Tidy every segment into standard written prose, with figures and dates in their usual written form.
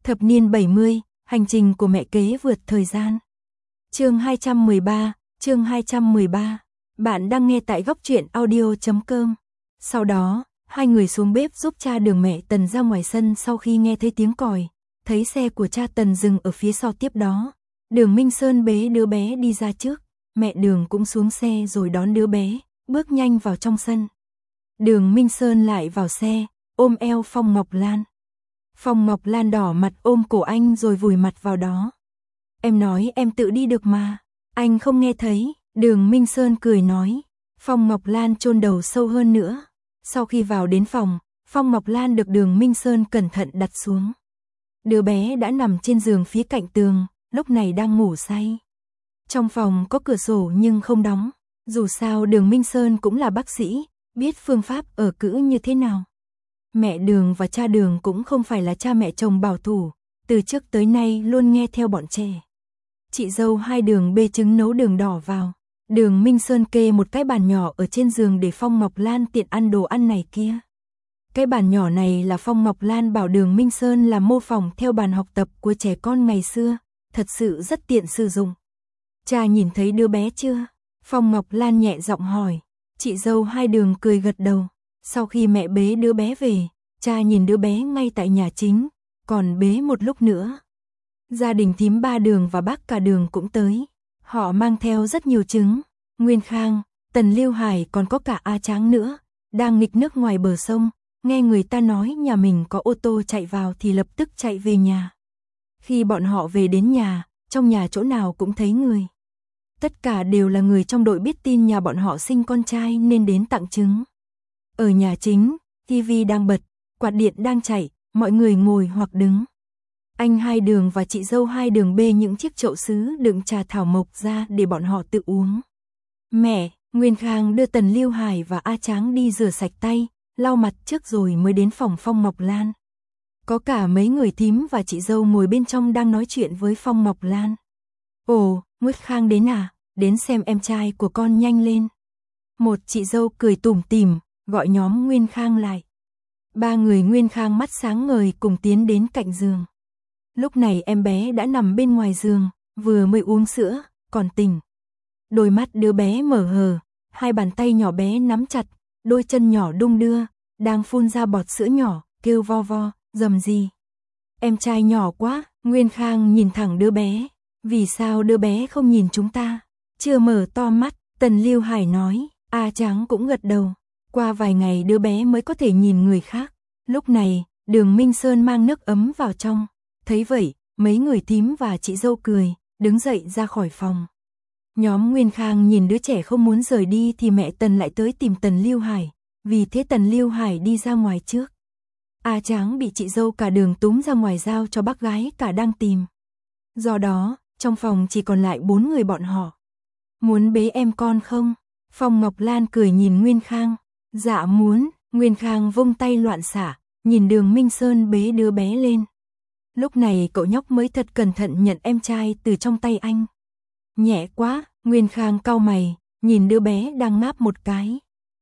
Thập niên 70, hành trình của mẹ kế vượt thời gian. Chương 213. Bạn đang nghe tại góc truyện audio.com. Sau đó, hai người xuống bếp giúp cha Đường mẹ Tần ra ngoài sân sau khi nghe thấy tiếng còi, thấy xe của cha Tần dừng ở phía sau. Tiếp đó, Đường Minh Sơn bế đứa bé đi ra trước, mẹ Đường cũng xuống xe rồi đón đứa bé, bước nhanh vào trong sân. Đường Minh Sơn lại vào xe, ôm eo Phong Ngọc Lan. Phong Ngọc Lan đỏ mặt ôm cổ anh rồi vùi mặt vào đó. Em nói em tự đi được mà, anh không nghe thấy. Đường Minh Sơn cười nói. Phong Ngọc Lan chôn đầu sâu hơn nữa. Sau khi vào đến phòng, Phong Ngọc Lan được Đường Minh Sơn cẩn thận đặt xuống. Đứa bé đã nằm trên giường phía cạnh tường, lúc này đang ngủ say. Trong phòng có cửa sổ nhưng không đóng, dù sao Đường Minh Sơn cũng là bác sĩ, biết phương pháp ở cữ như thế nào. Mẹ Đường và cha Đường cũng không phải là cha mẹ chồng bảo thủ, từ trước tới nay luôn nghe theo bọn trẻ. Chị dâu hai Đường bê trứng nấu đường đỏ vào. Đường Minh Sơn kê một cái bàn nhỏ ở trên giường để Phong Ngọc Lan tiện ăn đồ ăn này kia. Cái bàn nhỏ này là Phong Ngọc Lan bảo Đường Minh Sơn là mô phỏng theo bàn học tập của trẻ con ngày xưa, thật sự rất tiện sử dụng. Cha nhìn thấy đứa bé chưa? Phong Ngọc Lan nhẹ giọng hỏi. Chị dâu hai Đường cười gật đầu. Sau khi mẹ bế đứa bé về, cha nhìn đứa bé ngay tại nhà chính, còn bế một lúc nữa. Gia đình thím ba Đường và bác cả Đường cũng tới. Họ mang theo rất nhiều trứng. Nguyên Khang, Tần Lưu Hải còn có cả A Tráng nữa, đang nghịch nước ngoài bờ sông, nghe người ta nói nhà mình có ô tô chạy vào thì lập tức chạy về nhà. Khi bọn họ về đến nhà, trong nhà chỗ nào cũng thấy người. Tất cả đều là người trong đội biết tin nhà bọn họ sinh con trai nên đến tặng trứng. Ở nhà chính, TV đang bật, quạt điện đang chạy, mọi người ngồi hoặc đứng. Anh hai Đường và chị dâu hai Đường bê những chiếc chậu sứ đựng trà thảo mộc ra để bọn họ tự uống. Mẹ, Nguyên Khang đưa Tần Lưu Hải và A Tráng đi rửa sạch tay, lau mặt trước rồi mới đến phòng Phong Ngọc Lan. Có cả mấy người thím và chị dâu ngồi bên trong đang nói chuyện với Phong Ngọc Lan. Ồ, Nguyên Khang đến à, đến xem em trai của con nhanh lên. Một chị dâu cười tủm tỉm, gọi nhóm Nguyên Khang lại. Ba người Nguyên Khang mắt sáng ngời cùng tiến đến cạnh giường. Lúc này em bé đã nằm bên ngoài giường, vừa mới uống sữa, còn tỉnh. Đôi mắt đứa bé mở hờ, hai bàn tay nhỏ bé nắm chặt, đôi chân nhỏ đung đưa, đang phun ra bọt sữa nhỏ, kêu vo vo, rầm gì. Em trai nhỏ quá, Nguyên Khang nhìn thẳng đứa bé. Vì sao đứa bé không nhìn chúng ta? Chưa mở to mắt, Tần Lưu Hải nói. A Tráng cũng gật đầu. Qua vài ngày đứa bé mới có thể nhìn người khác. Lúc này, Đường Minh Sơn mang nước ấm vào trong. Thấy vậy, mấy người thím và chị dâu cười, đứng dậy ra khỏi phòng. Nhóm Nguyên Khang nhìn đứa trẻ không muốn rời đi thì mẹ Tần lại tới tìm Tần Lưu Hải. Vì thế Tần Lưu Hải đi ra ngoài trước. A Tráng bị chị dâu cả Đường túm ra ngoài giao cho bác gái cả đang tìm. Do đó, trong phòng chỉ còn lại 4 người bọn họ. Muốn bế em con không? Phong Ngọc Lan cười nhìn Nguyên Khang. Dạ muốn. Nguyên Khang vung tay loạn xả, nhìn Đường Minh Sơn bế đứa bé lên. Lúc này cậu nhóc mới thật cẩn thận nhận em trai từ trong tay anh. Nhẹ quá, Nguyên Khang cau mày, nhìn đứa bé đang ngáp một cái.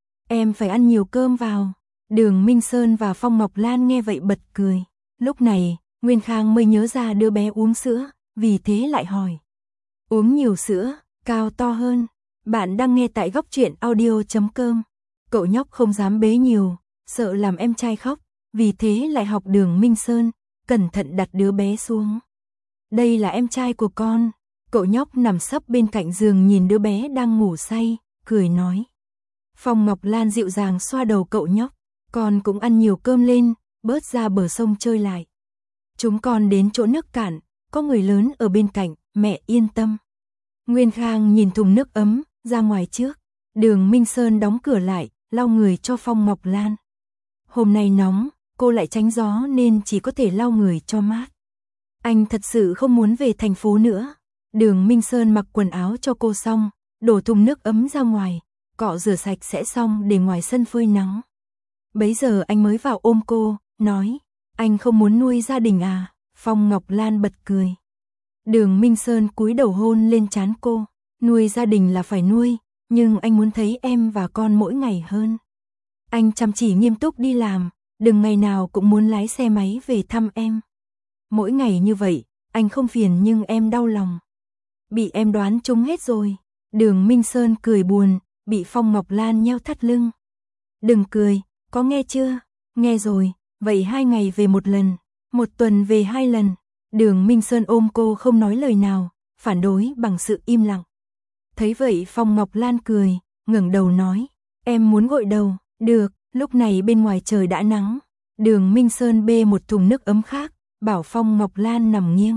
Em phải ăn nhiều cơm vào. Đường Minh Sơn và Phong Ngọc Lan nghe vậy bật cười. Lúc này, Nguyên Khang mới nhớ ra đứa bé uống sữa, vì thế lại hỏi. Uống nhiều sữa, cao to hơn. Bạn đang nghe tại góc truyện audio.com. Cậu nhóc không dám bế nhiều, sợ làm em trai khóc, vì thế lại học Đường Minh Sơn, cẩn thận đặt đứa bé xuống. Đây là em trai của con. Cậu nhóc nằm sấp bên cạnh giường nhìn đứa bé đang ngủ say, cười nói. Phong Ngọc Lan dịu dàng xoa đầu cậu nhóc. Con cũng ăn nhiều cơm lên, bớt ra bờ sông chơi lại. Chúng con đến chỗ nước cạn, có người lớn ở bên cạnh, mẹ yên tâm. Nguyên Khang nhìn thùng nước ấm, ra ngoài trước. Đường Minh Sơn đóng cửa lại, lau người cho Phong Ngọc Lan. Hôm nay nóng, cô lại tránh gió nên chỉ có thể lau người cho mát. Anh thật sự không muốn về thành phố nữa. Đường Minh Sơn mặc quần áo cho cô xong, đổ thùng nước ấm ra ngoài, cọ rửa sạch sẽ xong để ngoài sân phơi nắng. Bấy giờ anh mới vào ôm cô, nói, anh không muốn nuôi gia đình à? Phong Ngọc Lan bật cười. Đường Minh Sơn cúi đầu hôn lên trán cô, nuôi gia đình là phải nuôi, nhưng anh muốn thấy em và con mỗi ngày hơn. Anh chăm chỉ nghiêm túc đi làm, đừng ngày nào cũng muốn lái xe máy về thăm em. Mỗi ngày như vậy, anh không phiền nhưng em đau lòng. Bị em đoán trúng hết rồi. Đường Minh Sơn cười buồn, bị Phong Ngọc Lan nheo thắt lưng. Đừng cười, có nghe chưa? Nghe rồi, vậy 2 ngày về 1 lần, 1 tuần về 2 lần. Đường Minh Sơn ôm cô không nói lời nào, phản đối bằng sự im lặng. Thấy vậy Phong Ngọc Lan cười, ngẩng đầu nói, em muốn gội đầu, được, lúc này bên ngoài trời đã nắng. Đường Minh Sơn bê một thùng nước ấm khác, bảo Phong Ngọc Lan nằm nghiêng.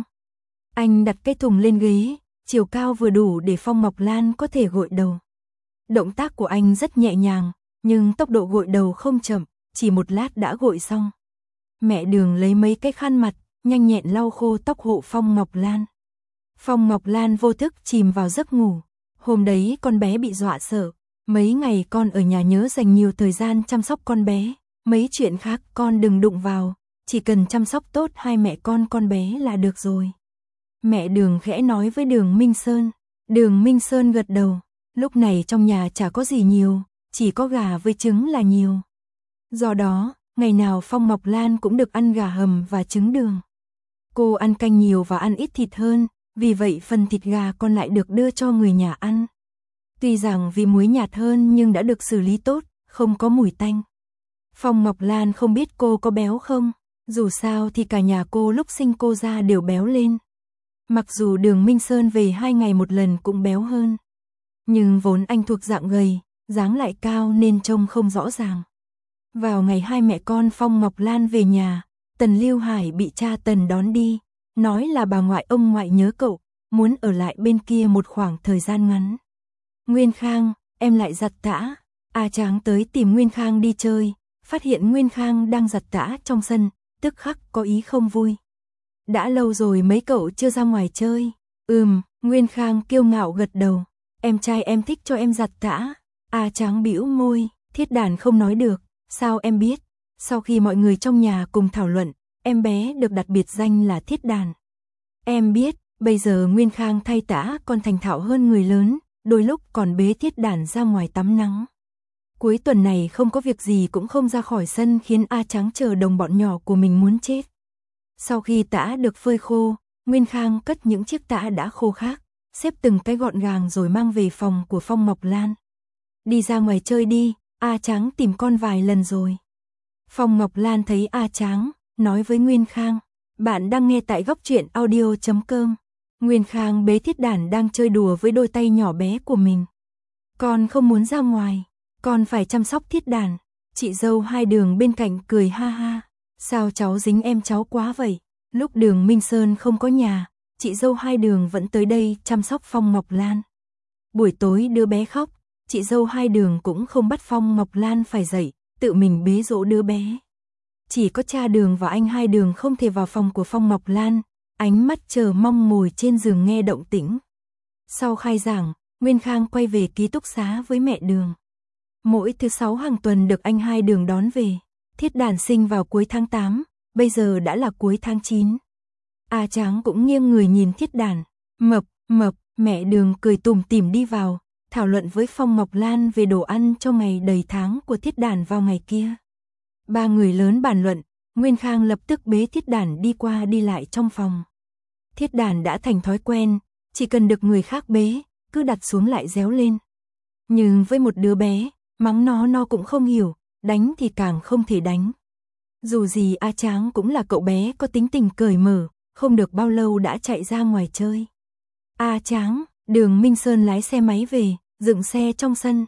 Anh đặt cái thùng lên ghế, chiều cao vừa đủ để Phong Ngọc Lan có thể gội đầu. Động tác của anh rất nhẹ nhàng, nhưng tốc độ gội đầu không chậm, chỉ 1 lát đã gội xong. Mẹ Đường lấy mấy cái khăn mặt, nhanh nhẹn lau khô tóc hộ Phong Ngọc Lan. Phong Ngọc Lan vô thức chìm vào giấc ngủ. Hôm đấy con bé bị dọa sợ, mấy ngày con ở nhà nhớ dành nhiều thời gian chăm sóc con bé, mấy chuyện khác con đừng đụng vào, chỉ cần chăm sóc tốt hai mẹ con bé là được rồi. Mẹ Đường khẽ nói với Đường Minh Sơn. Đường Minh Sơn gật đầu, lúc này trong nhà chả có gì nhiều, chỉ có gà với trứng là nhiều. Do đó, ngày nào Phong Ngọc Lan cũng được ăn gà hầm và trứng đường. Cô ăn canh nhiều và ăn ít thịt hơn, vì vậy phần thịt gà còn lại được đưa cho người nhà ăn. Tuy rằng vì muối nhạt hơn nhưng đã được xử lý tốt, không có mùi tanh. Phong Ngọc Lan không biết cô có béo không, dù sao thì cả nhà cô lúc sinh cô ra đều béo lên. Mặc dù Đường Minh Sơn về 2 ngày 1 lần cũng béo hơn, nhưng vốn anh thuộc dạng gầy, dáng lại cao nên trông không rõ ràng. Vào ngày 2 mẹ con Phong Ngọc Lan về nhà, Tần Lưu Hải bị cha Tần đón đi, nói là bà ngoại ông ngoại nhớ cậu, muốn ở lại bên kia một khoảng thời gian ngắn. Nguyên Khang, em lại giặt tã. A Tráng tới tìm Nguyên Khang đi chơi, phát hiện Nguyên Khang đang giặt tã trong sân, tức khắc có ý không vui. Đã lâu rồi mấy cậu chưa ra ngoài chơi. Nguyên Khang kiêu ngạo gật đầu. Em trai em thích cho em giặt tã. A Tráng bĩu môi, Thiết Đàn không nói được, sao em biết? Sau khi mọi người trong nhà cùng thảo luận, em bé được đặt biệt danh là Thiết Đàn. Em biết, bây giờ Nguyên Khang thay tã còn thành thạo hơn người lớn, đôi lúc còn bế Thiết Đàn ra ngoài tắm nắng. Cuối tuần này không có việc gì cũng không ra khỏi sân khiến A Tráng chờ đồng bọn nhỏ của mình muốn chết. Sau khi tã được phơi khô, Nguyên Khang cất những chiếc tã đã khô khác, xếp từng cái gọn gàng rồi mang về phòng của Phong Ngọc Lan. Đi ra ngoài chơi đi, A Tráng tìm con vài lần rồi. Phong Ngọc Lan thấy A Tráng, nói với Nguyên Khang, bạn đang nghe tại góc truyện audio.com. Nguyên Khang bế Thiết Đàn đang chơi đùa với đôi tay nhỏ bé của mình. Con không muốn ra ngoài, con phải chăm sóc Thiết Đàn. Chị dâu Hai Đường bên cạnh cười ha ha, sao cháu dính em cháu quá vậy? Lúc Đường Minh Sơn không có nhà, chị dâu Hai Đường vẫn tới đây chăm sóc Phong Ngọc Lan. Buổi tối đứa bé khóc, chị dâu Hai Đường cũng không bắt Phong Ngọc Lan phải dậy, tự mình bế dỗ đứa bé. Chỉ có cha Đường và anh Hai Đường không thể vào phòng của Phong Ngọc Lan, ánh mắt chờ mong ngồi trên giường nghe động tĩnh. Sau khai giảng, Nguyên Khang quay về ký túc xá với mẹ Đường. Mỗi thứ 6 hàng tuần được anh Hai Đường đón về. Thiết Đàn sinh vào cuối tháng 8, bây giờ đã là cuối tháng 9. A Tráng cũng nghiêng người nhìn Thiết Đàn. Mập, mẹ Đường cười tủm tỉm đi vào, thảo luận với Phong Ngọc Lan về đồ ăn cho ngày đầy tháng của Thiết Đàn vào ngày kia. 3 người lớn bàn luận, Nguyên Khang lập tức bế Thiết Đàn đi qua đi lại trong phòng. Thiết Đàn đã thành thói quen, chỉ cần được người khác bế, cứ đặt xuống lại réo lên. Nhưng với một đứa bé, mắng nó cũng không hiểu, đánh thì càng không thể đánh. Dù gì A Tráng cũng là cậu bé có tính tình cởi mở, không được bao lâu đã chạy ra ngoài chơi. A Tráng, Đường Minh Sơn lái xe máy về, dựng xe trong sân.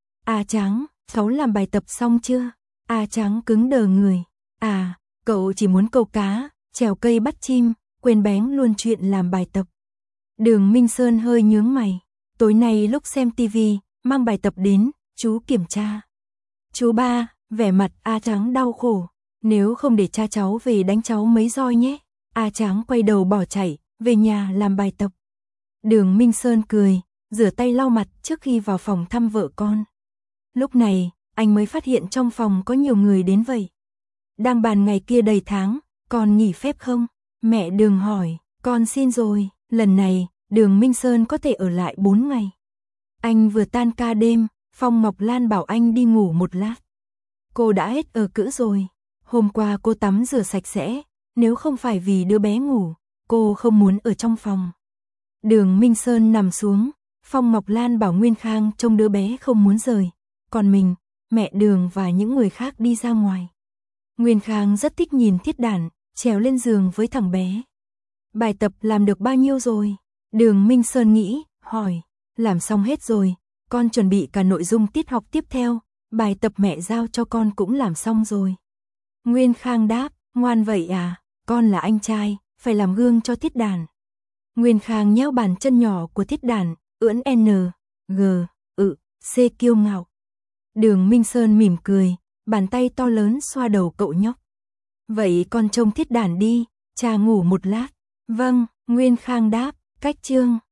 A Tráng, cháu làm bài tập xong chưa? A Tráng cứng đờ người. À, cậu chỉ muốn câu cá, trèo cây bắt chim, quên bén luôn chuyện làm bài tập. Đường Minh Sơn hơi nhướng mày. Tối nay lúc xem tivi, mang bài tập đến, chú kiểm tra. Chú ba, vẻ mặt A Tráng đau khổ. Nếu không để cha cháu về đánh cháu mấy roi nhé. A Tráng quay đầu bỏ chạy, về nhà làm bài tập. Đường Minh Sơn cười, rửa tay lau mặt trước khi vào phòng thăm vợ con. Lúc này, anh mới phát hiện trong phòng có nhiều người đến vậy. Đang bàn ngày kia đầy tháng, con nghỉ phép không? Mẹ Đường hỏi, con xin rồi, lần này, Đường Minh Sơn có thể ở lại 4 ngày. Anh vừa tan ca đêm, Phong Ngọc Lan bảo anh đi ngủ một lát. Cô đã hết ở cữ rồi. Hôm qua cô tắm rửa sạch sẽ, Nếu không phải vì đứa bé ngủ, cô không muốn ở trong phòng. Đường Minh Sơn nằm xuống, Phong Ngọc Lan bảo Nguyên Khang trông đứa bé không muốn rời, còn mình, mẹ Đường và những người khác đi ra ngoài. Nguyên Khang rất thích nhìn Thiết Đản trèo lên giường với thằng bé. Bài tập làm được bao nhiêu rồi? Đường Minh Sơn nghĩ, hỏi, làm xong hết rồi, con chuẩn bị cả nội dung tiết học tiếp theo, bài tập mẹ giao cho con cũng làm xong rồi. Nguyên Khang đáp, ngoan vậy à, con là anh trai, phải làm gương cho Thiết Đản. Nguyên Khang nhéo bàn chân nhỏ của Thiết Đản, ưỡn N, G, C kiêu ngạo. Đường Minh Sơn mỉm cười, bàn tay to lớn xoa đầu cậu nhóc. Vậy con trông Thiết Đản đi, cha ngủ một lát. Vâng, Nguyên Khang đáp, cách chương.